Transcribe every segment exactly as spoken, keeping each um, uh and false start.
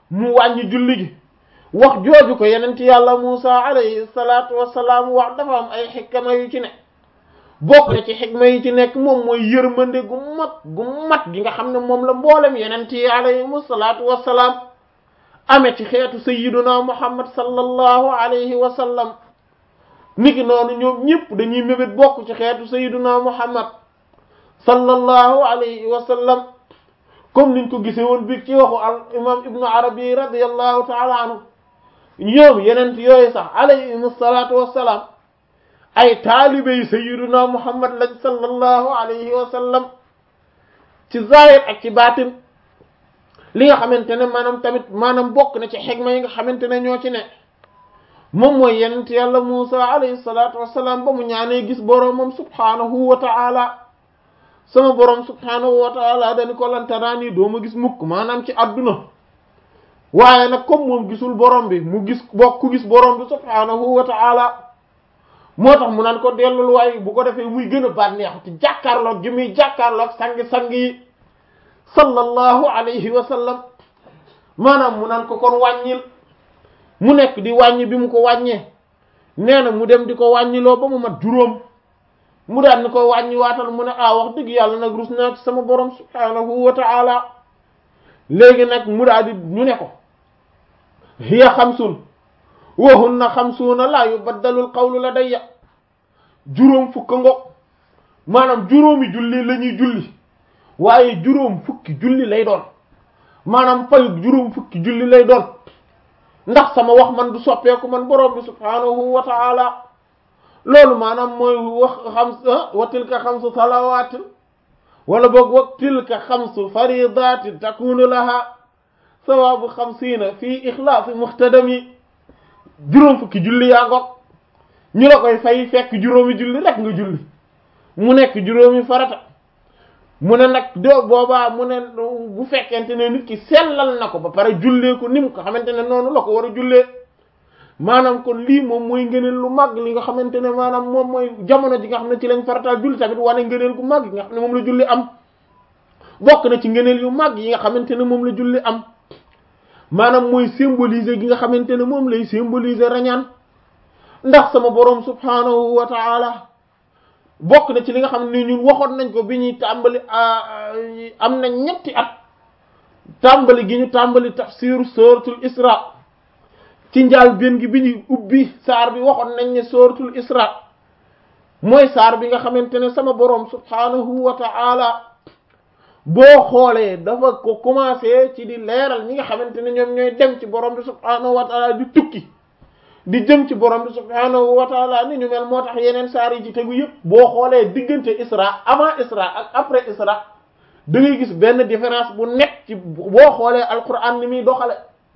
mu wàññi julli gi wax jooju ko yenent yàlla Muusa alayhi salaatu wassalaam wax dafa am ay xikma yu ci ne bokk na ci xikma yi ci nekk moom mooy yërmande gu mat gu mat gi nga xam ne moom la mboolem yenent yi alayhimu salaatu wassalaam ame ci xeetu sayyiduna Muhammad sallallahu alayhi wa sallam niki noonu ñoom ñëpp dañuy mébét bokk ci xeetu sayyiduna Muhammad sallallahu alayhi wa sallam comme niñ ko gisee woon bi ci waxu al imam ibnu arabi radiyallahu ta'ala anhu ñoom yenent yooyu sax alayhimu salaatu wassalaam ay taalibe yi sayyiduna Muhammad lañ sallallahu alayhi wa sallam ci zahir ak ci baatin li nga xamante ne maanaam tamit maanaam bokk na ci xikma yi nga xamante ne ñoo ci ne moom mooy yenent yàlla Muusa alayhi salaatu wassalaam ba mu ñaanee gis boroomam subhaanahu wa ta'ala sama borom subhaanahu wa ta'ala dañu ko lan taraani doo ma gis mukk maanaam ci adduna waaye nag comme moom gisul borom bi mu gis bokk ku gis borom bi subhaanahu wa ta'ala moo tax mu naan ko dellul waaye bu ko defee muy gën a bànneexu ci jàkkaarloog gi muy jàkkaarloog sangi-sang yi sallallahu alayhi wa sallam maanaam mu naan ko kon wàññil mu nekk di wàññi bi mu ko wàññee nee na mu dem di ko wàññiloo ba mu mat juróom mu daan ni ko wàññi waatal mu ne ah wax dëgg yàlla nag rus naa ci sama borom subhaanahu wa ta'ala léegi nag mu daal di ñu ne ko hiya xamsun wa hunna xamsuuna laa yubaddalu al-qawlu ladayya juróom fukk ngo maanaam juróomi julli la ñuy julli waaye juróom fukki julli lay doon maanaam fayu juróom fukki julli lay doon ndax sama wax man du soppeeku man borom bi subhaanahu wa ta'ala loolu maanaam mooy wax xams wa tilka xamsu salawaatin wala boog wa tilka xamsu faridaatin takunu laha sawaabu xamsiina fii ixlaasi muxtadami juróom fukki julli yaa ngoog ñu la koy fay fekk juróomi julli rek nga julli mu nekk juróomi farata mu ne nag do boobaa mu ne bu fekkente ne nit ki sellal na ko ba pare jullee ko ni mu ko xamante ne noonu la ko war a jullee maanaam kon lii moom mooy ngëneel lu màgg li nga xamante ne maanaam moom mooy jamono ji nga xam ne ci lañ farataal julli tamit wane ngëneel gu màgg yi nga xam ne moom la julli am bokk na ci ngëneel yu màgg yi nga xamante ne moom la julli am maanaam mooy symboliser gi nga xamante ne moom lay symboliser rañaan ndax sama boroom subhaanahu wa ta'ala bokk na ci li nga xam ne ñun waxoon nañ ko bi ñuy tàmbali am na ñetti at tàmbali gi ñu tàmbali tafsiru suratul isra ci njaal benn gi bi ñuy ubbi saar bi waxoon nañ ne suratul isra mooy saar bi nga xamante ne sama boroom subhaanahu wa ta'ala boo xoolee dafa ko commencé ci di leeral ñi nga xamante ne ñoom ñooy dem ci borom bi subhaanahu wa ta'ala di tukki di jëm ci borom bi subhaanahu wa ta'ala ni ñu mel moo tax yeneen saar yi ci tegu yëpp boo xoolee diggante isra avant isra ak après isra da ngay gis benn différence bu nekk ci boo xoolee alquran ni muy doxale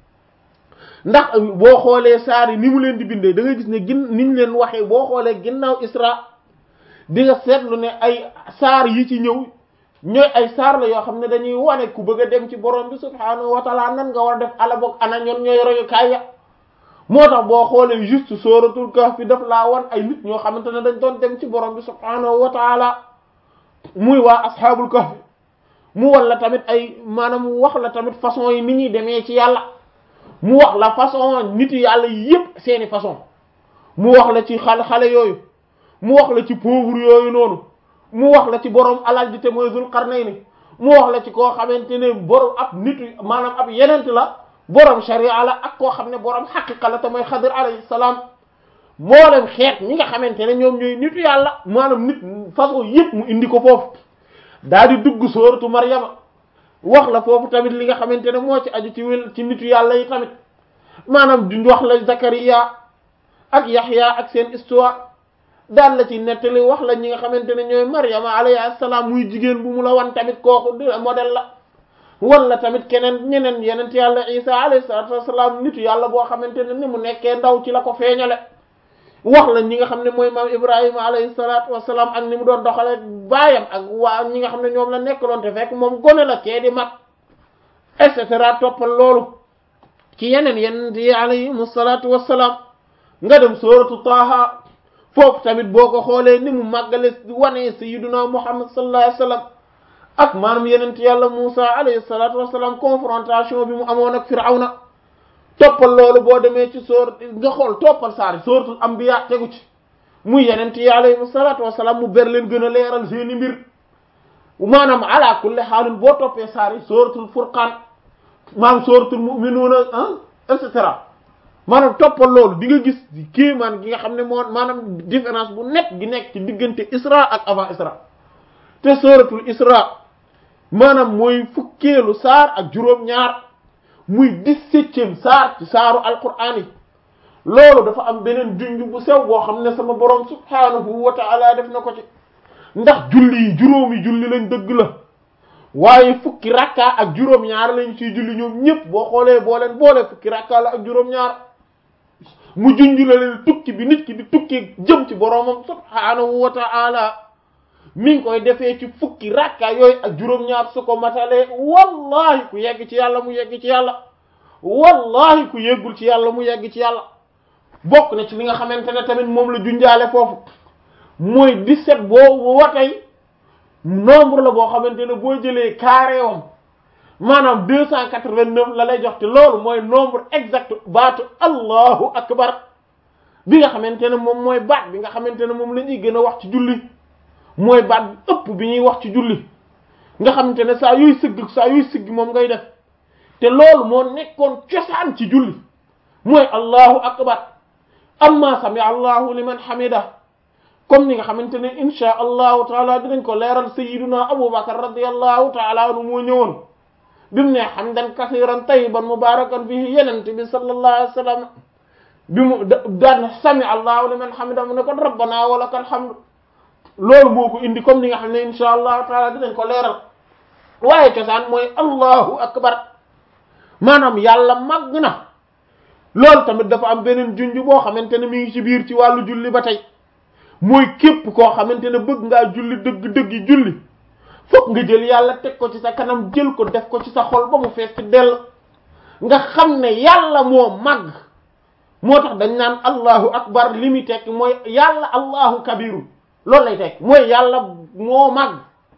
ndax boo xoolee saar yi ni mu leen di bindee da ngay gis ne gin ni ñu leen waxee boo xoolee ginnaaw isra di nga seetlu ne ay saar yi ci ñëw ñooy ay saar la yoo xam ne dañuy wane ku bëgg a dem ci borom bi subhaanahu wa ta'ala nan nga war a def ala boog ana ñoon ñooy royukaay ya moo tax boo xoolee juste suratul kahf fi daf laa wan ay nit ñoo xamante ne dañ doon dem ci borom bi subhaanahu wa ta'ala muy waa ashaabul kahf mu wan la tamit ay maanaam mu wax la tamit façon yi ni ñuy demee ci yàlla mu wax la façon nit yàlla yépp seeni façon mu wax la ci xale xale yooyu mu wax la ci pauvre yooyu noonu mu wax la ci borom alal ji te mooy Zul Qarnayni mu wax la ci koo xamante ne borom ab nitu maanaam ab yenent la borom sharia la ak koo xam ne borom xaqiqa la te mooy Xadir alayhi salaam mboolem xeet ñi nga xamante ne ñoom ñooy nitu yàlla maanaam nit façon yëpp mu indi ko foofu daal di dugg sooratu Maryama wax la foofu tamit li nga xamante ne moo ci aju ci wel ci nitu yàlla yi tamit maanaam di wax la Zakariya ak Yaxya ak seen histoire daal la ci nettali wax la ñi nga xamante ne ñooy Maryama alayhi salaam muy jigéen bu mu la wan tamit kooku modèle la wan la tamit keneen ñeneen yeneen yàlla Isa alayhi salaatu wassalaam nitu yàlla boo xamante ne ni mu nekkee ndaw ci la ko feeñale wax la ñi nga xam ne mooy maam Ibrahima alayhi salaatu wassalaam ak ni mu doon doxale baayam ak waa ñi nga xam ne ñoom la nekkaloon te fekk moom gone la kee di mag et cetera toppal loolu ci yeneen yeneen yi alayhimu salaatu wassalaam nga dem sooratu Taaha foofu tamit boo ko xoolee ni mu màggale wane sayyiduna Muhammad sallallahu alayhi wasallam ak maanaam yenent yàlla Musa alayhi salatu wassalam confrontation bi mu amoon ak Firawna toppal loolu boo demee ci soor nga xool toppal saari sooratul anbiya tegu ci muy yenent yi alayhi salatu wassalam mu ber leen gën a leeral seeni mbir maanaam ala kulli xaalin boo toppee saari sooratul furqaan maanaam sooratul mu'minuuna ah et cetera maanaam toppal loolu di nga gis kéemaan gi nga xam ne moo maanaam différence bu net gi nekk ci diggante Isra ak avant Isra te sooratul Isra maanaam mooy fukkeelu saar ak juróom-ñaar muy dix-septième saar ci saaru alquraan yi loolu dafa am beneen junj bu sew boo xam ne sama borom subhaanahu wa ta'ala def na ko ci ndax julli yi juróomi julli lañ dëgg la waaye fukki rakka ak juróom-ñaar lañ ciy julli ñoom ñëpp boo xoolee boo leen boole fukki rakka la ak juróom-ñaar mu junj la leen tukki bi nit ki di tukki jëm ci boromam subhaanahu wa ta'ala mi ngi koy defee ci fukki rakka yooyu ak juróom-ñaar su ko matalee wallahi ku yegg ci yàlla mu yegg ci yàlla wallahi ku yeggul ci yàlla mu yegg ci yàlla bokk na ci li nga xamante ne tamit moom la junjaale foofu mooy dix-sept boobu wa tey nombre la boo xamante ne boo jëlee carré wam maanaam deux cent quatre-vingt-neuf la lay jox te loolu mooy nombre exact baatu allahu akbar bi nga xamante ne moom mooy baat bi nga xamante ne moom la ñuy gën a wax ci julli mooy baat bi ëpp bi ñuy wax ci julli nga xamante ne saa yooy sëgg saa yooy sëgg moom ngay def te loolu moo nekkoon cosaan ci julli mooy allahu akbar amma sami allahu liman hamida comme ni nga xamante ne insha allahu taala dinañ ko leeral sayyiduna abubakar radiyallahu taala anhu moo ñëwoon bi mu ne hamdan kasiran tayyiban mubarakan fihi yenent bi sallallahu alayhi wa sallam bi mu daan sami allahu liman hamida mu ne kon rabbana wa lakal hamd loolu moo ko indi comme ni nga xam ne insha allahu taala dinañ ko leeral waaye cosaan mooy allahu akbar maanaam yàlla màgg na loolu tamit dafa am beneen junj boo xamante ne mi ngi ci biir ci wàllu julli ba tey mooy képp koo xamante ne bëgg ngaa julli dëgg-dëgg julli fokk nga jël yàlla teg ko ci sa kanam jël ko def ko ci sa xol ba mu fees ci dell nga xam ne yàlla moo màgg moo tax dañ naan allahu akbar li muy tekk mooy yàlla allahu kabiru loolu lay tekk mooy yàlla moo màgg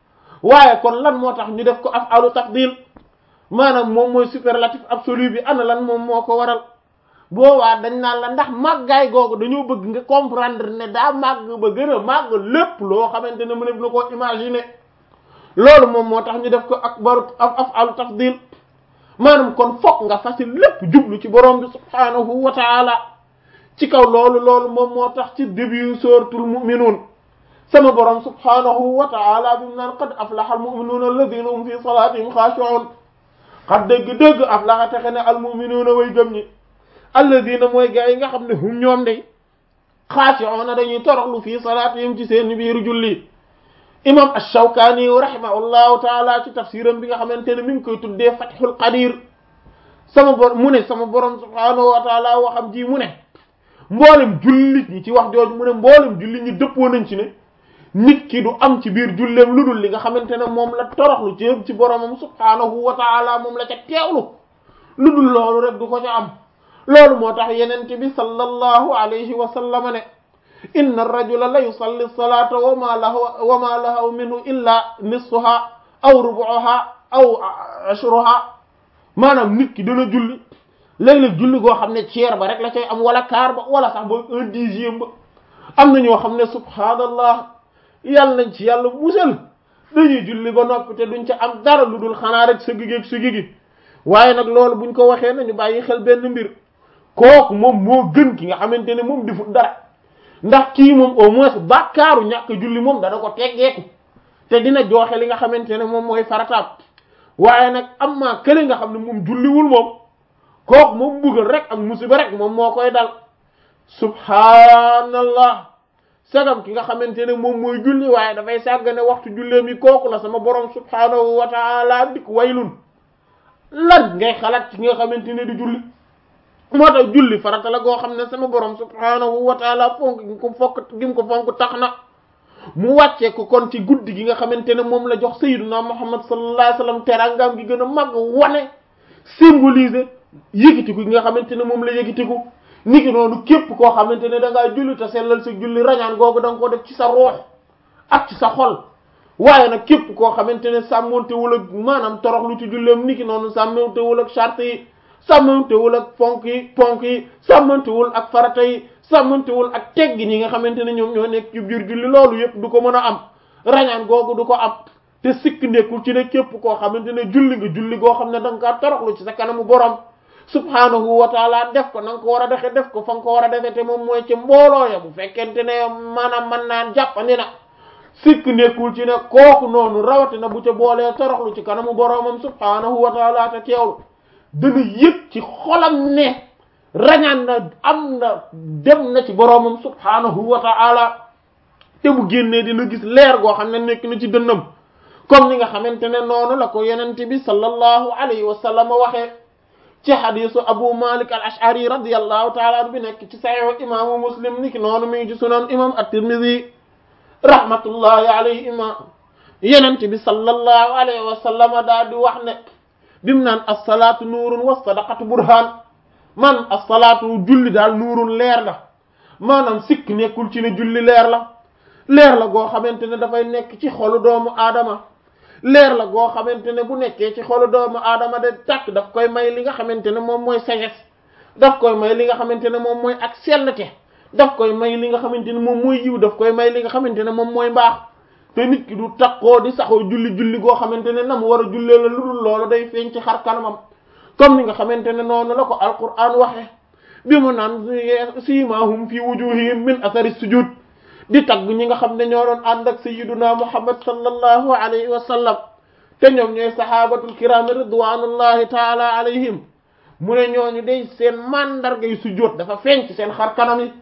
waaye kon lan moo tax ñu def ko af'alu tafdil maanaam moom mooy superlatif absolu bi ana lan moom moo ko waral boobaa dañ naan la ndax màggaay googu dañoo bëgg nga comprendre ne daa màgg ba gën a màgg lépp loo xamante ne mënef na koo imaginer loolu moom moo tax ñu def ko akbaru af'alu tafdil maanaam kon fokk nga fasi lépp jublu ci borom bi subhanahu wa ta'ala ci kaw loolu loolu moom moo tax ci début suratul mu'minun sama borom subhanahu wa ta'ala bi mu naan qad aflaha al mu'minuna alladhina hum fi salatihim khashi'un qad dëgg-dëgg aflaha texe ne al mu'minuna way gëm ñi alladina mooy gaa yi nga xam ne hum ñoom day xaashi'una dañuy toroxlu fii salaatihim ci seen biiru julli imam ash-Shawkani rahimahullahu taala ci tafsiram bi nga xamante ne mi ngi koy tuddee Fathul Qadir sama bor mu ne sama borom subhaanahu wa taala waxam ji mu ne mboolem jullit ñi ci wax jooju mu ne mboolem jullit ñi dëppoo nañ ci ne nit ki du am ci biir julleem lu dul li nga xamante ne moom la toroxlu ci ci boromam subhaanahu wa taala moom la ca teewlu lu dul loolu rek du ko ca am loolu moo tax yenente bi sallallahu alayhi wa sallam ne inna ar-rajula la yusalli as-salata wa ma lahu wa ma lahu minhu illa nisfuha aw rubu'uha aw ashruha maanaam nit ki dana julli léeg-léeg julli goo xam ne tiers ba rek la cay am wala quart ba wala sax ba un dixième ba am na ñoo xam ne subhaanallah yàlla nañ ci yàlla musal dañuy julli ba noppi te duñ ca am dara lu dul xanaa rek sa gigeeg sa gigi waaye nag loolu buñ ko waxee nañu bàyyi xel benn mbir kooku moom moo gën ki nga xamante ne moom defut dara ndax kii moom au moins bàkkaaru ñàkk julli moom dana ko teggeeku te dina jooxe li nga xamante ne moom mooy farataab waaye nag am maa kële nga xam ne moom julliwul moom kooku moom buggal rek ak musiba rek moom moo koy dal subhaanallah sagam ki nga xamante ne moom mooy julli waaye dafay sàggane waxtu julleem yi kooku la sama borom subhaanahu wa ta'ala dik waylun lan ngay xalaat ci nga xamante ne di julli moo tax julli farata la goo xam ne sama borom subhaanahu wa ta'ala fonk gi ko fokk gi ko fonk tax na mu wàccee ko kon ci guddi gi nga xamante ne moom la jox sayyiduna Muhammad sallallahu alayhi wasallam terangam gi gën a màgg wane symboliser yëkkatiku gi nga xamante ne moom la yëkkatiku niki noonu képp koo xamante ne da ngaa julli te sellal sa julli rañaan googu da nga ko def ci sa ruux ak ci sa xol waaye nag képp koo xamante ne sàmmantewul ak maanaam toroxlu ci julleem niki noonu sàmmantewul ak charte yi sàmmantewul ak fonk yi ponk yi sàmmantewul ak farata yi sàmmantewul ak teggin yi nga xamante ne ñoom ñoo nekk ci biir julli loolu yépp du ko mën a am rañaan googu du ko am te sikk nekkul ci ne képp koo xamante ne julli nga julli goo xam ne da nga kaa toroxlu ci sa kanamu borom subhanahu wa taala def ko na nga ko war a defe def ko fa nga ko war a defe te moom mooy ci mbooloo ya bu fekkente ne maanaam mën naan jàppandi na sikk nekkul ci ne kooku noonu rawatina bu ca boolee toroxlu ci kanamu boromam subhanahu wa taala te teewlu dana yëg ci xolam ne rañaan na am na dem na ci boromam subhanahu wa taala te bu génnee dina gis leer goo xam ne nekk na ci dënnam comme ni nga xamante ne noonu la ko yenente bi sallallahu alayhi wa sallam waxee ci hadisu abu malik al ash'ari radiyallahu ta'ala anhu bi nekk ci sahih imaamu muslim niki noonu mi ngi ci sunan imam at-tirmidhi rahmatullahi alayhima yenente bi sallallahu alayhi wa sallam daa di wax ne bimu naan as-salaatu nuurun wa sadaqatu burhaan man as-salaatu julli daal nuurun leer la maanaam sikk nekkul ci ne julli leer la leer la goo xamante ne dafay nekk ci xolu doomu aadama leer la goo xamante ne bu nekkee ci xolu doomu aadama de tàkk daf koy may li nga xamante ne moom mooy sagesse daf koy may li nga xamante ne moom mooy ak sellte daf koy may li nga xamante ne moom mooy yiw daf koy may li nga xamante ne moom mooy mbaax te nit ki du takkoo di saxoo julli julli goo xamante ne na mu war a jullee la lu dul loolu day feeñ ci xar kanamam comme ni nga xamante ne noonu la ko alquran waxe bi mu naan siimaahum fi wujuhihim min athari sujud di tagg ñi nga xam ne ñoo doon ànd ak sayyiduna muhammad sallallahu alayhi wa sallam te ñoom ñooy sahabatul kiram ridwanullahi taala alayhim mu ne ñooñu day seen mandargay sujjóot dafa feeñ ci seen xar kanam yi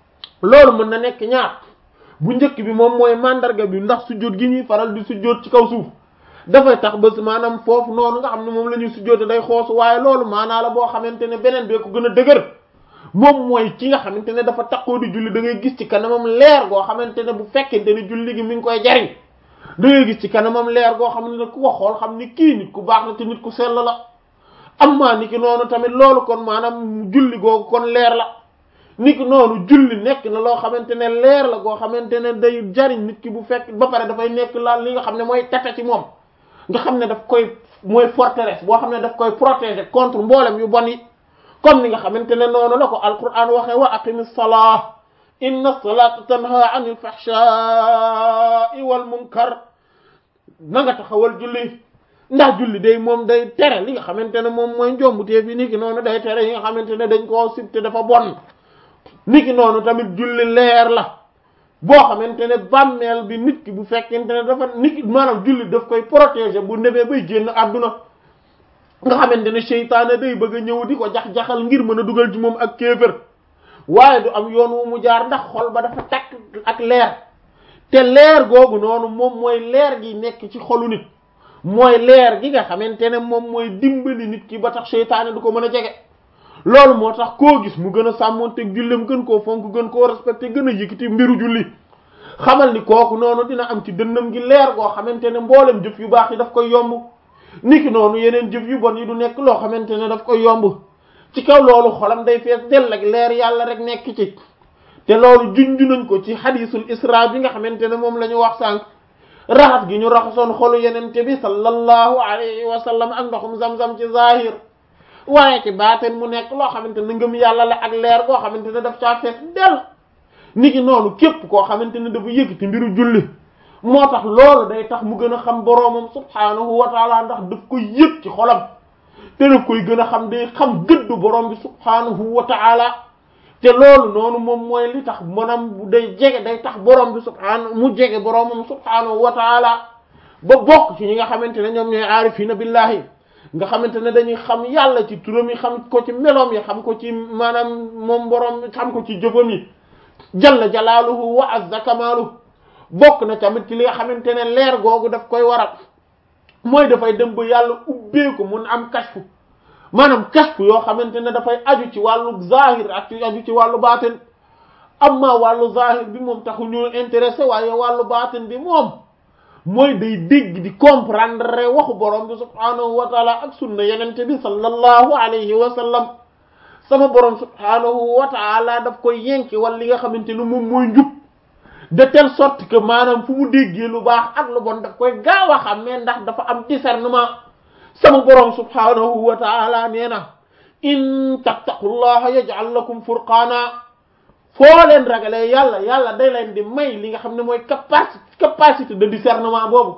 loolu mën na nekk ñaar bu njëkk bi moom mooy mandarga bi ndax sujjóot gi ñuy faral di sujjóot ci kaw suuf dafay tax bés maanaam foofu noonu nga xam ne moom la ñuy sujjóote day xoosu waaye loolu maanaa la boo xamante ne beneen bee ko gën a dëgër moom mooy ki nga xamante ne dafa takkoo di julli da ngay gis ci kanamam leer goo xamante ne bu fekkente ne julli gi mi ngi koy jariñ da ngay gis ci kanamam leer goo xam ne ku ko xool xam ni kii nit ku baax la te nit ku sell la amma ni ki noonu tamit loolu kon maanaam julli googu kon leer la ni ki noonu julli nekk na loo xamante ne leer la goo xamante ne day jariñ nit ki bu fekk ba pare dafay nekk laal li nga xam ne mooy tata ci moom nga xam ne daf koy mooy forteresse boo xam ne daf koy protéger contre mboolem yu bon yi comme ni nga xamante ne noonu la ko alquran waxee wa aqimis salah inna salata tanha anil fahsha'i wal munkar na nga taxawal julli ndax julli day moom day tere li nga xamante ne moom mooy njombutee fi niki noonu day tere yi nga xamante ne dañ koo sib te dafa bon niki noonu tamit julli leer la boo xamante ne bàmmeel bi nit ki bu fekkente ne dafa niki maanaam julli daf koy protéger bu ndebee bay génn àdduna nga xamante ne seytaane day bëgg a ñëw di ko jax-jaxal ngir mën a dugal ci moom ak kéefër waaye du am yoon wu mu jaar ndax xol ba dafa takk ak leer te leer googu noonu moom mooy leer gi nekk ci xolu nit mooy leer gi nga xamante ne moom mooy dimbali nit ki ba tax seytaane du ko mën a jege loolu moo tax koo gis mu gën a sàmmoonteeg jullem gën koo fonk gën koo respecté gën a yëkkati mbiru julli xamal ni kooku noonu dina am ci dënnam gi leer goo xamante ne mboolem jëf yu baax yi daf koy yomb niki noonu yeneen jëf yu bon yi du nekk loo xamante ne daf koy yomb ci kaw loolu xolam day fees dell ak leer yàlla rek nekk ci te loolu junju nañ ko ci hadisul isra bi nga xamante ne moom la ñu wax sànq raxas gi ñu raxasoon xolu yenente bi sallallahu alayhi wa sallam ak ndoxum zam-zam ci zahir waaye ci baaten mu nekk loo xamante ne ngëm yàlla la ak leer goo xamante ne daf caa fees dell niki noonu képp koo xamante ne dafa yëkkati mbiru julli moo tax loolu day tax mu gën a xam boroomam subhaanahu wa taala ndax daf koy yëg ci xolam te daf koy gën a xam day xam gëddu boroom bi subhaanahu wa taala te loolu noonu moom mooy li tax maanaam day jege day tax boroom bi subhaanahu mu jege boroomam subhaanahu wa taala ba bokk ci ñi nga xamante ne ñoom ñooy aarifiina billahi nga xamante ne dañuy xam yàlla ci turam yi xam ko ci meloom yi xam ko ci maanaam moom boroom xam ko ci jëfam yi jalla jalaaluhu wa azza kamaaluhu bokk na tamit ci li nga xamante ne leer googu daf koy waral mooy dafay dem ba yàlla ubbeeku mun am kashfu maanaam kashfu yoo xamante ne dafay aju ci wàllu zahir ak ci aju ci wàllu baatin amma wàllu zahir bi moom taxu ñu intéressé waaye wàllu baatin bi moom mooy day dégg di comprendre waxu borom bi subhaanahu wa taala ak sunna yenente bi sallallahu alayhi wa sallam sama borom subhaanahu wa taala daf koy yenki wal li nga xamante ne moom mooy njub de telle sorte que maanaam fu mu déggee lu baax ak lu bon daf koy gaaw a xam mais ndax dafa am discernement sama borom subhanahu wa ta'ala nee na in tattaqullaha yaj'al lakum furqana foo leen ragalee yàlla yàlla day leen di may li nga xam ne mooy capacité capacité de discernement boobu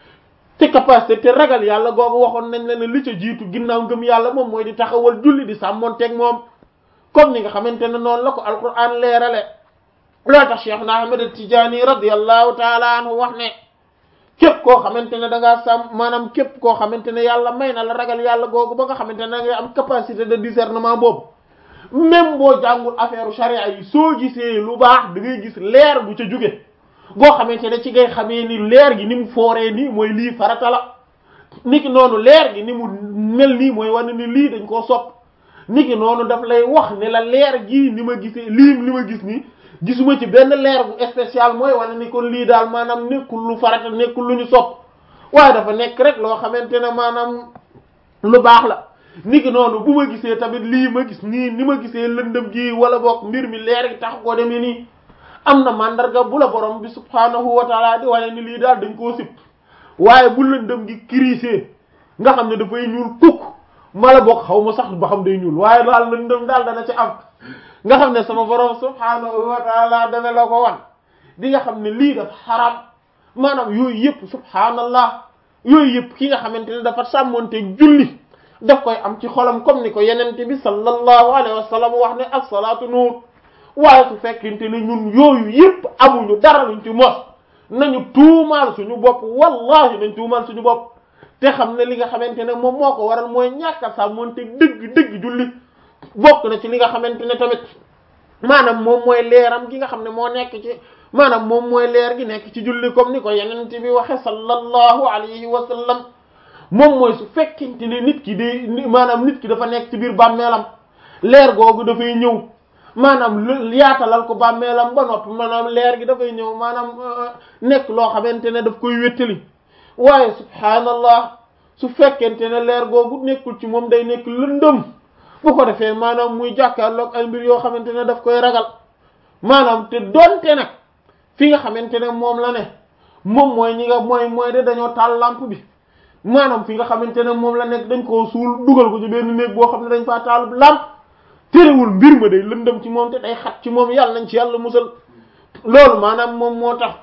te capacité te ragal yàlla googu waxoon nañ la ne li ca jiitu ginnaaw ngëm yàlla moom mooy di taxawal julli di sàmmonteeg moom comme ni nga xamante ne noonu la ko alquran leerale loolu tax Cheikh na Ahmed Tidiane radiyallahu taala anhu wax ne képp koo xamante ne da ngaa sàmm maanaam képp koo xamante ne yàlla may na la ragal yàlla googu ba nga xamante ne da ngay am capacité de discernement boobu même boo jàngul affaire charia yi soo gisee lu baax da ngay gis leer bu ca jóge goo xamante ne ci ngay xamee ni leer gi ni mu fooree nii mooy lii farata la niki noonu leer gi ni mu mel nii mooy wane ni lii dañ koo sopp niki noonu daf lay wax ne la leer gii ni ma gisee lii li ma gis nii gisuma ci benn leer bu spécial mooy wane ni kon lii daal maanaam nekkul lu farata nekkul lu ñu sopp waaye dafa nekk rek loo xamante ne maanaam lu baax la niki noonu bu ma gisee tamit lii ma gis nii ni ma gisee lëndëm gi wala boog mbir mi leer gi tax koo demee nii am na mandarga bu la borom bi subhanahu wa taala di wane ni lii daal dañ koo sib waaye bu lëndëm gi kirisee nga xam ne dafay ñuul kukk mala boog xaw ma sax ba xam day ñuul waaye daal lëndëm daal dana ci am nga xam ne sama borom subhanahu wa taala dana la ko wan di nga xam ne lii dafa xaram maanaam yooyu yëpp subhanallah yooyu yëpp ki nga xamante ne dafa sàmmonte julli daf koy am ci xolam comme ni ko yenente bi sallallahu alayhi wa sallam wax ne as-salaatu nuur waaye su fekkente ne ñun yooyu yëpp amuñu dara luñ ci mos nañu tuumaal suñu bopp wallahi nañ tuumaal suñu bopp te xam ne li nga xamante ne moom moo ko waral mooy ñàkk a sàmmonte dëgg dëgg julli bokk na ci li nga xamante ne tamit maanaam moom mooy leeram gi nga xam ne moo nekk ci maanaam moom mooy leer gi nekk ci julli comme ni ko yenente bi waxe sallallahu alayhi wa sallam moom mooy su fekkente ne nit ki di maanaam nit ki dafa nekk ci biir bàmmeelam leer googu dafay ñëw maanaam yaatalal ko bàmmeelam ba noppi maanaam leer gi dafay ñëw maanaam nekk loo xamante ne daf koy wéttali waaye subhaanallah su fekkente ne leer googu nekkul ci moom day nekk lëndëm bu ko defee maanaam muy jàkkaarloog ay mbir yoo xamante ne daf koy ragal maanaam te donte nag fi nga xamante ne moom la ne moom mooy ñi nga mooy mooy de dañoo taal lampe bi maanaam fi nga xamante ne moom la nekk dañ koo suul dugal ko ci benn néeg boo xam ne dañ faa taal lampe terewul mbir ma day lëndëm ci moom te day xat ci moom yàlla nañ ci yàlla musal loolu maanaam moom moo tax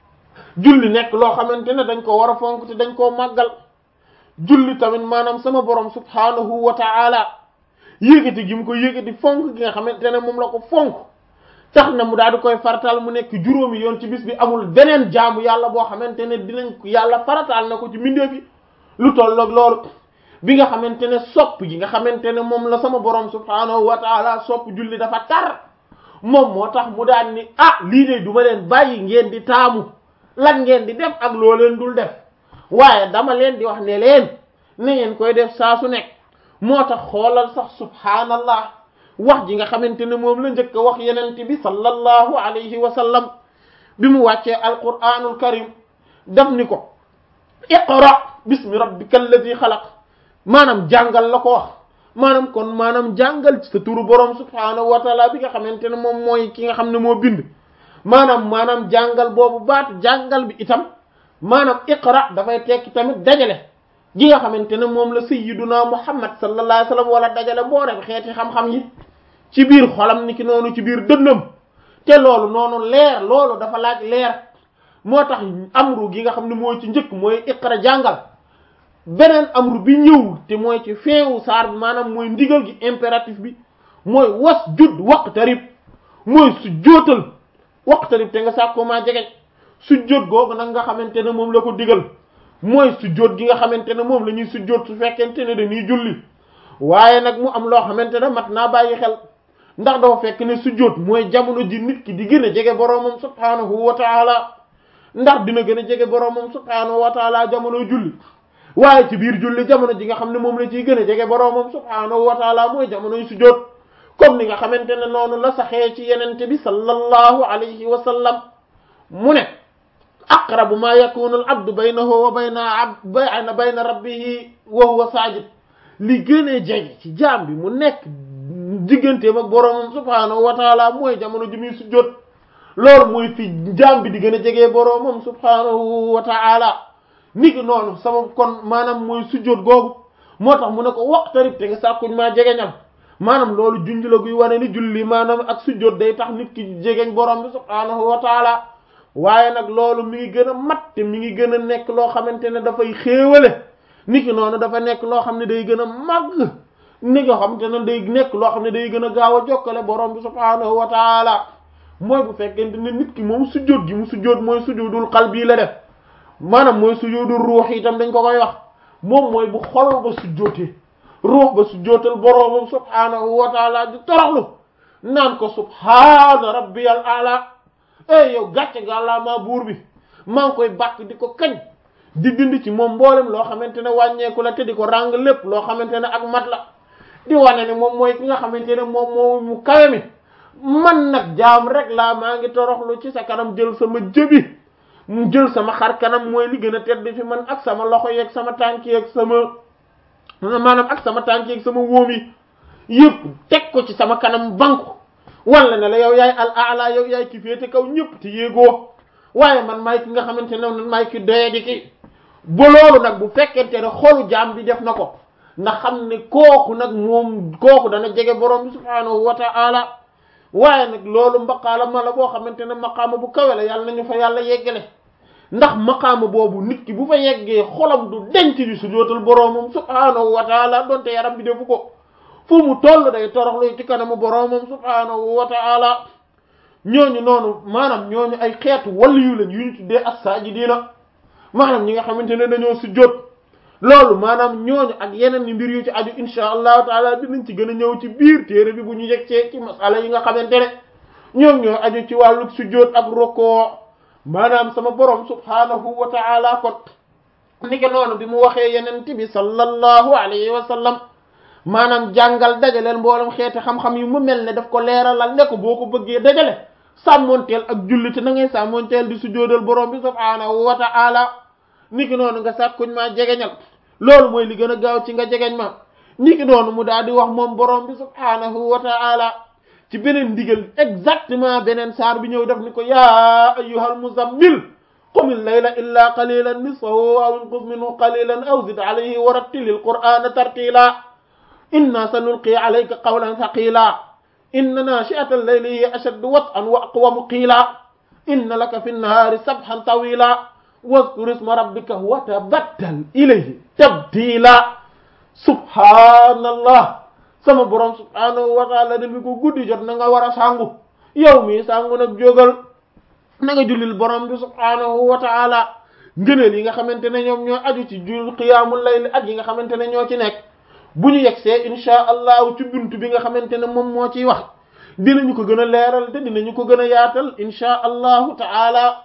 julli nekk loo xamante ne dañ ko war a fonk te dañ koo màggal julli tamit maanaam sama borom subhanahu wa ta'ala yëkkati gi mu ko yëkkati fonk gi nga xamante ne moom la ko fonk tax na mu daal di koy faratal mu nekk juróomi yoon ci bis bi amul beneen jaamu yàlla boo xamante ne dinañ ko yàlla faratal na ko ci mbindeef yi lu tolloog loolu bi nga xamante ne sopp gi nga xamante ne moom la sama borom subhanahu wa ta'ala sopp julli dafa tar moom moo tax mu daan ni ah lii de duma leen bàyyi ngeen di taamu lan ngeen di def ak loo leen dul def waaye dama leen di wax ne leen ne ngeen koy def saa su nekk moo tax xoolal sax subhanallah wax ji nga xamante ne moom la njëkk a wax yenente bi sallallahu alayhi wa sallam bi mu wàccee alquranul karim daf ni ko iqra bismi rabbika alladi xalaq maanaam jàngal la ko wax maanaam kon maanaam jàngal ci sa turu borom subhanahu wa taala bi nga xamante ne moom mooy ki nga xam ne moo bind maanaam maanaam jàngal boobu baat jàngal bi itam maanaam iqra dafay tekki tamit dajale gi nga xamante ne moom la sayyiduna muhammad sallallahu alayhi wa sallam wala dajale mboolem xeeti xam-xam yi ci biir xolam ni ki noonu ci biir dënnam te loolu noonu leer loolu dafa laaj leer moo tax amru gi nga xam ne mooy ci njëkk mooy iqra jàngal beneen amru bi ñëw te mooy ci feewu saar bi maanaam mooy ndigal gi impératif bi mooy was jud waqtarib mooy su jootal waqtarib te nga sàkkoo maa jegeñ su jot googu nag nga xamante ne moom la ko digal mooy su jot gi nga xamante ne moom la ñuy su jot su fekkente ne dañuy julli waaye nag mu am loo xamante ne mat naa bàyyi xel ndax dafa fekk ne su jot mooy jamono ji nit ki di gën a jege boroomam subhanahu wa taala ndax dina gën a jege boroomam subhanahu wa taala jamono julli waaye ci biir julli jamono ji nga xam ne moom la ciy gën a jege boroomam subhanahu wa taala mooy jamonoy su jot comme ni nga xamante ne noonu la saxee ci yenente bi sallallahu alayhi wa sallam mu ne aqrabu ma yakunu al abdu baynahu wa bayna ab bayna bayna rabbihi wa huwa sajid li gën a jege ci jaam bi mu nekk digganteem ak boroomam subhanahu wa taala mooy jamono ji muy sujjóot loolu mooy fi jaam bi di gën a jegee boroomam subhanahu wa ta'ala niki noonu sama kon maanaam mooy sujjóot googu moo tax mu ne ko waqtarib te nga sàkkuñ maa jegeñal maanaam loolu junj la guy wane ni julli maanaam ak sujjóot day tax nit ki jegeñ borom bi subhanahu wa ta'ala waaye nag loolu mi ngi gën a mat te mi ngi gën a nekk loo xamante ne dafay xéewale niki noonu dafa nekk loo xam ne day gën a màgg ni nga xamante ne day nekk loo xam ne day gën a gaaw a jokkale borom bi subhanahu wa ta'ala mooy bu fekkente ne nit ki moom sujjóot gi mu sujjóot mooy sujjóotul qalbi la def maanaam mooy sujjóotul ruux itam dañ ko koy wax moom mooy bu xol ba sujjóotee ruux ba sujjóotal boroomam subhanahu wa ta'ala di toroxlu naan ko subhana rabbiyal a'la ey yow gàcce gàllaa maa buur bi maa ngi koy bàkk di ko kañ di dindi ci moom mboolem loo xamante ne wàññeeku la te di ko ràng lépp loo xamante ne ak mat la di wane ne moom mooy ki nga xamante ne moom moo mu kawe mi man nag jaam rek laa maa ngi toroxlu ci sa kanam jël sama jëbi mu jël sama xar kanam mooy li gën a tedd fi man ak sama loxo yeeg sama tànk yeeg sama maanaam ak sama tànk yeeg sama wóom yi yëpp teg ko ci sama kanam banku wala ne la yow yaay al aala yow yaay ki féete kaw ñëpp te yéegoo waaye man maay ki nga xamante ne man maay ki doye di ki ba loolu nag bu fekkente ne xolu jaam bi def na ko nga xam ne kooku nag moom kooku dana jege borom bi subhanahu wa ta'ala waaye nag loolu mbaqaala ma la boo xamante ne maqaama bu kawe la yàlla nañu fa yàlla yeggale ndax maqaama boobu nit ki bu fa yeggee xolam du denc di sujootal boroomam subhanahu wa ta'ala donte yaram bi defu ko fu mu toll day toroxlu ci kanamu boroomam subhanahu wa ta'ala ñooñu noonu maanaam ñooñu ay xeetu waliyu lañ yu ñu tuddee as-sajidiina maanaam ñi nga xamante ne dañoo sujjoot loolu maanaam ñooñu ak yeneen ni mbir yu ci aju insha allahu taala dinañ ci gën a ñëw ci biir téere bi bu ñu yegsee ci masala yi nga xamante ne ñoom ñoo aju ci wàllu sujjoot ak rukoo maanaam sama borom subhanahu wa ta'ala kon ni ke noonu bi mu waxee yeneen bi sallallahu alayhi wa sallam maanaam jàngal dajaleel mboolem xeeti xam-xam yu mu mel ne daf ko leeralal ne ko boo ko bëggee dajale sàmmonteel ak julli te na ngay sàmmonteel di sujjoodal borom bi subhanahu wa ta'ala niki noonu nga sàkkuñ maa jegeñal loolu mooy li gën a gaaw ci nga jegeñ ma niki noonu mu daal di wax moom borom bi subhanahu wa ta'ala ci beneen ndigal exactement beneen saar bi ñëw def ni ko yaa ayyuhal muzammil qumil layla illa qalilan nisfahu aw inqus minhu qalilan aw zid alayhi wa rattilil qur'ana tartila inna sanulqi alayka qawlan thaqila inna nashi'atal layli hiya ashaddu wat'an wa aqwamu qila inna laka fin nahari sabhan tawila wadhkur isma rabbika wa tabattal ilayhi tabtila subhanallah sama borom subhanahu wa ta'ala demi ko guddi jot na nga war a sangu yow mi sangu nag jógal na nga jullil borom bi subhanahu wa ta'ala ngëneel yi nga xamante ne ñoom ñoo aju ci jul qiyaamul layl ak yi nga xamante ne ñoo ci nekk bu ñu yegsee insha allahu ci buntu bi nga xamante ne moom moo ciy wax dinañu ko gën a leeral te dinañu ko gën a yaatal insha allahu ta'ala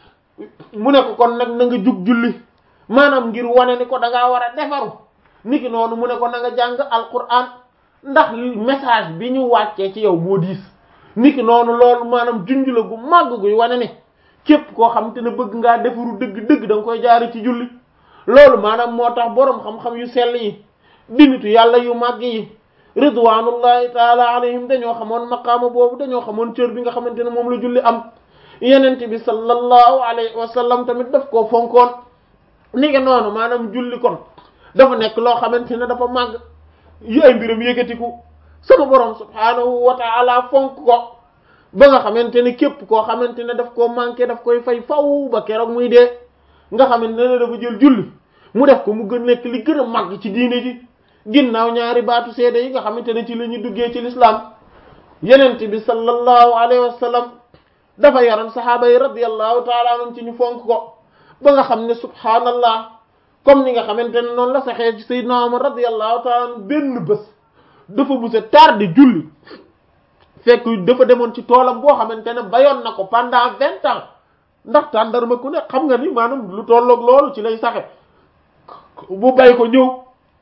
mu ne ko kon nag na nga jug julli maanaam ngir wane ni ko da ngaa war a defaru niki noonu mu ne ko na nga jàng alquran ndax message bi ñu wàccee ci yow moo diis niki noonu loolu maanaam junj la gu màgg guy wane ne képp koo xam te ne bëgg ngaa defaru dëgg-dëgg da nga koy jaari ci julli loolu maanaam moo tax boroom xam-xam yu sell yi dinitu yàlla yu màgg yi ridwanullahi taala alayhim dañoo xamoon maqaama boobu dañoo xamoon cër bi nga xamante ne moom la julli am yenente bi sallallahu alayhi wa sallam tamit daf koo fonkoon ni nga noonu maanaam julli kon dafa nekk loo xamante ne dafa màgg yu ay mbiram yëkkatiku sama borom subhanahu wa ta'ala fonk ko ba nga xamante ne képp koo xamante ne daf koo manqué daf koy fay faw ba keroog muy dee nga xamante ne dafa jël julli mu def ko mu gën nekk li gën a màgg ci diine ji ginnaaw ñaari baatu seede yi nga xamante ne ci la ñu duggee ci l'islam yenente bi sallallahu alayhi wa sallam dafa yaroon sahaaba yi radiyallahu ta'ala anhum ci ñu fonk ko ba nga xam ne subhanallah comme ni nga xamante ne noonu la saxee ci sayyidna Umar radiyallahu ta'ala anhu benn bés dafa musa tardé julli fekk dafa demoon ci toolam boo xamante ne bayoon na ko pendant vingt ans ndax tàndarma ku ne xam nga ni maanaam lu tolloog loolu ci lay saxe bu bay ko ñëw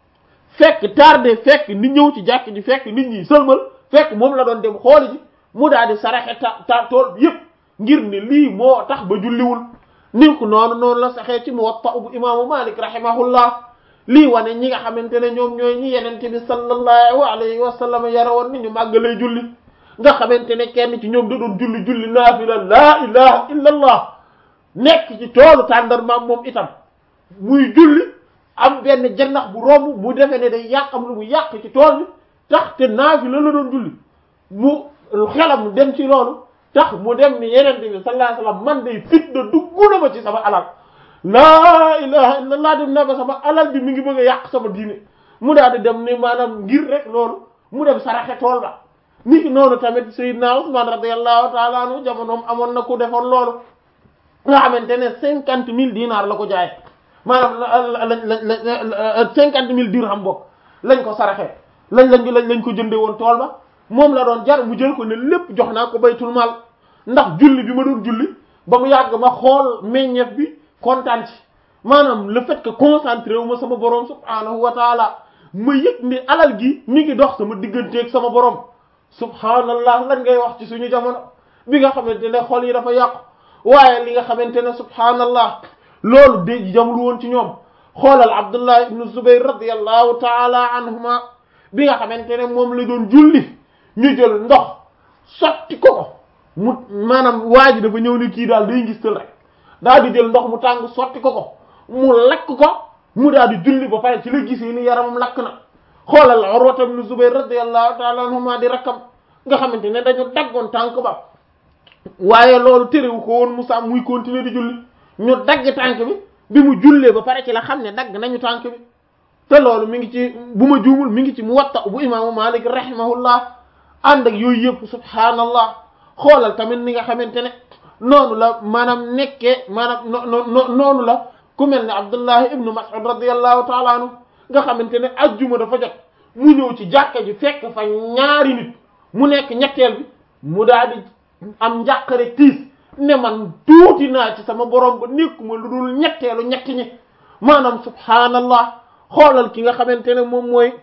fekk tardé fekk ni ñëw ci jàkk ji fekk nit ñi sëlmal fekk moom la doon dem xooli ji mu daal di saraxe ta ta tool bi yëpp ngir ne lii moo tax ba julliwul ni ko noonu noonu la saxee ci Muwatta bu imaamu Malik rahimahullah lii wane ñi nga xamante ne ñoom ñooy ñi yenente bi sallallahu alayhi wa sallam yara woon ni ñu màggalay julli nga xamante ne kenn ci ñoom da doon julli julli naafila laa ilaha illa allah nekk ci toolu tàndarmaam moom itam muy julli am benn jannax bu romb mu defee ne day yàq am lu mu yàq ci tool bi tax te naafila la doon julli mu xelam dem ci loolu tax mu dem ni yeneen bi sallallahu alayhi wasallam man day fit da dugg na ma ci sama alal laa ilaha illa allah dem na ba sama alal bi mi ngi bëgg a yàq sama diine mu daal di dem ni maanaam ngir rek loolu mu dem saraxe tool ba niki noonu tamit Seydina Usman radiyallahu ta'ala anhu jamonoom amoon na ku defoon loolu nga xamante ne cinquante mille dinars la ko jaay maanaam la cinquante mille dirham bokk lañ ko saraxe lañ lañ lañ lañ ko jënde woon tool ba moom la doon jar mu jël ko ne lépp jox naa ko baytul mal ndax julli bi ma doon julli ba mu yàgg ma xool meññeef bi kontaan ci maanaam le fait que concentré wu ma sama borom subhanahu wa taala ma yëg ne alal gi mi ngi dox sama digganteeg sama borom subhanallah lan ngay wax ci suñu jamono bi nga xamante ne xol yi dafa yàqu waaye li nga xamante ne subhanallah loolu de jamul woon ci ñoom xoolal Abdullah ibn Zubayr radiyallahu taala anhuma bi nga xamante ne moom la doon julli ñu jël ndox sotti ko ko mu maanaam waa ji dafa ñëw ne kii daal day ngistal rek daal di jël ndox mu tàng sotti ko ko mu lakk ko mu daal di julli ba pare ci la gisee ni yaramam lakk na xoolal Urwa ibn Zubayr radiyallahu ta'ala anhuma di rakkam nga xamante ne dañu daggoon tànk ba waaye loolu terewu ko woon Musa muy continuer di julli ñu dagg tànk bi bi mu jullee ba pare ci la xam ne dagg nañu tànk bi te loolu mi ngi ci bu ma juumul mi ngi ci Muwatta bu imaamu Malik rahimahullah ànd ak yooyu yëpp subhaanallah xoolal tamit ni nga xamante ne noonu la maanaam nekkee maanaam no no noonu la ku mel ne Abdullah ibn Mas'ud radiyallahu ta'ala anhu nga xamante ne ajjuma dafa jot mu ñëw ci jàkka ji fekk fa ñaari nit mu nekk ñetteel bi mu daal di am njàqare tiis ne man tuuti naa ci sama borom ba nekkuma lu dul ñetteelu ñetti ñi maanaam subhaanallah xoolal ki nga xamante ne moom mooy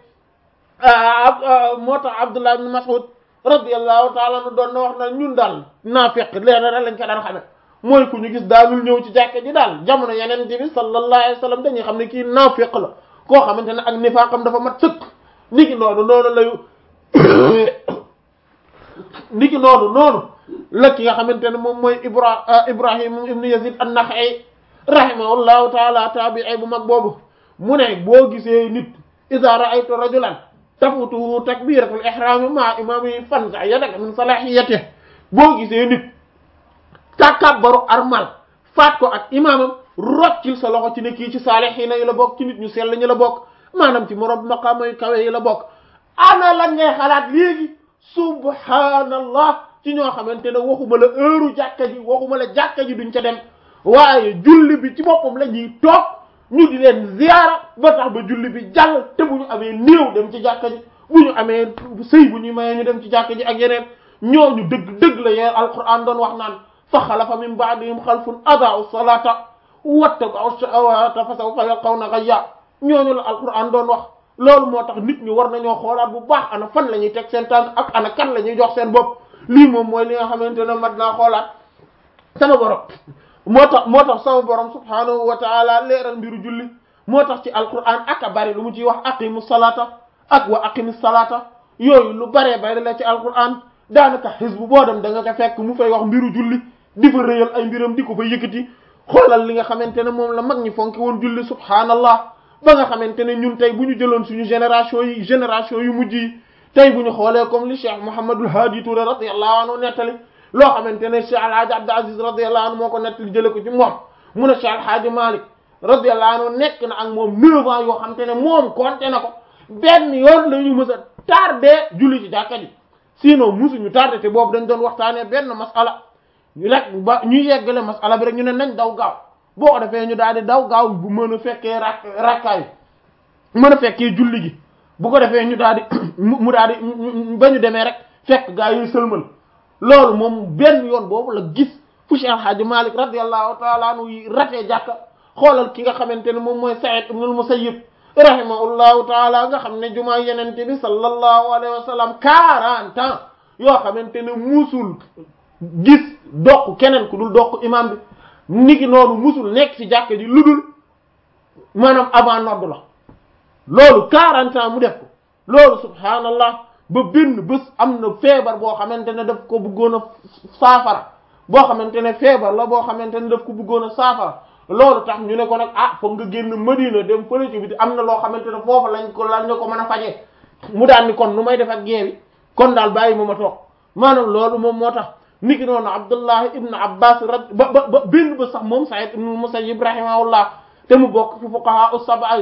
moo tax Abdullah ibn Mas'ud radiyallahu ta'ala anhu doon na wax na ñun daal naafiq leer na lañ ko daan xame mooy ku ñu gis daanul ñëw ci jàkka ji daal jamono yeneen bi sallallahu alayhi wa sallam dañuy xam ne kii naafiq la koo xamante ne ak nifaaqam dafa mat sëkk niki noonu noonu layu niki noonu noonu la ki nga xamante ne moom mooy Ibra Ibrahim ibn Yazid an-Nakha'i rahimahullahu ta'ala tabi'i bu mag boobu mu ne boo gisee nit idha ra'aytu rajulan tafutu takbiratul ihram ma imami fanza yadaka min salahiyatihi boo gisee nit takabbaru armal faat ko ak imamam roccil sa loxo ci ne kii ci saalihiina yi la bokk ci nit ñu sell ñi la bokk maanaam ci moroom maqaama yu kawe yi la bokk ana lan ngay xalaat léegi subhanallah ci ñoo xamante ne waxuma la heure jàkka ji waxuma la jàkka ji duñ ca dem waaye julli bi ci boppam la ñuy toog ñu di leen ziyaara ba tax ba julli bi jàll te bu ñu amee néew dem ci jàkka ji bu ñu amee sëy bu ñu mayee ñu dem ci jàkka ji ak yeneen ñooñu dëgg dëgg la yeen alquran doon wax naan fa xalafa min ba'dihim xalfun adaa'u salata wattaba'u shahawata fa sawfa yalqawna ghayya ñooñu la alquran doon wax loolu moo tax nit ñi war nañoo xoolaat bu baax ana fan la ñuy teg seen tànk ak ana kan la ñuy jox seen bopp lii moom mooy li nga xamante ne mat naa xoolaat sama borom moo tax moo tax sama borom subhanahu wa ta'ala leeral mbiru julli moo tax ci alquran ak a bari lu mu ciy wax aqimu salata ak wa aqimu salata yooyu lu baree bari la ci alquran daanaka xisbu boo dem da nga ko fekk mu fay wax mbiru julli di fa rëyal ay mbiram di ko fa yëkkati xoolal li nga xamante ne moom la mag ñi fonki woon julli subhanallah ba nga xamante ne ñun tey bu ñu jëloon suñu génération yi génération yu mujj yi tey bu ñu xoolee comme li Cheikh Mouhamadul Hadi Touré radiyallahu anhu nettali loo xamante ne Cheikh Alhaji Abdou Aziz radiyallahu anhu moo ko nettali jële ko ci moom mu ne Cheikh Alhaji Malick radiyallahu anhu nekk na ak moom neuf ans yoo xamante ne moom compté na ko benn yoon la ñu mës a tardé julli ci jàkka ji sinon musuñu tardé te boobu dañ doon waxtaanee benn masala ñu rek ba ñu yeggale masala bi rek ñu ne nañ daw gaaw boo ko defee ñu daal di daw gaaw bu mën a fekkee rak rakkaay mën a fekkee julli gi bu ko defee ñu daal di mu daal di ba ñu demee rek fekk gaa yi sëlmal loolu moom benn yoon boobu la gis fu Cheikh Hadji Malick radiyallahu ta'ala anhu yi ratee jàkka xoolal ki nga xamante ne moom mooy Sa'id ibn al-Musayyib rahimahullahu ta'ala nga xam ne jumaa yenente bi sallallahu alayhi wa sallam quarante ans yoo xamante ne musul gis doq keneen ku dul doq imam bi niki noonu musul nekk ci jàkka ji lu dul maanaam avant nodd la loolu quarante ans mu def ko loolu subhanallah ba benn bés am na feebar boo xamante ne daf ko bëggoon a saafara boo xamante ne feebar la boo xamante ne daf ko bëggoon a saafara loolu tax ñu ne ko nag ah foog nga génn Madina dem fële ci biti am na loo xamante ne foofu lañ ko lañ ko mën a fajee mu daal ni kon nu may def ak geebi kon daal bàyyi ma ma toog maanaam loolu moom moo tax niki noonu Abdullah ibn Abbas rad ba ba ba benn ba sax moom Sa'id ibn Musayyib rahimahullah te mu bokk ci fuqaha as-sab'a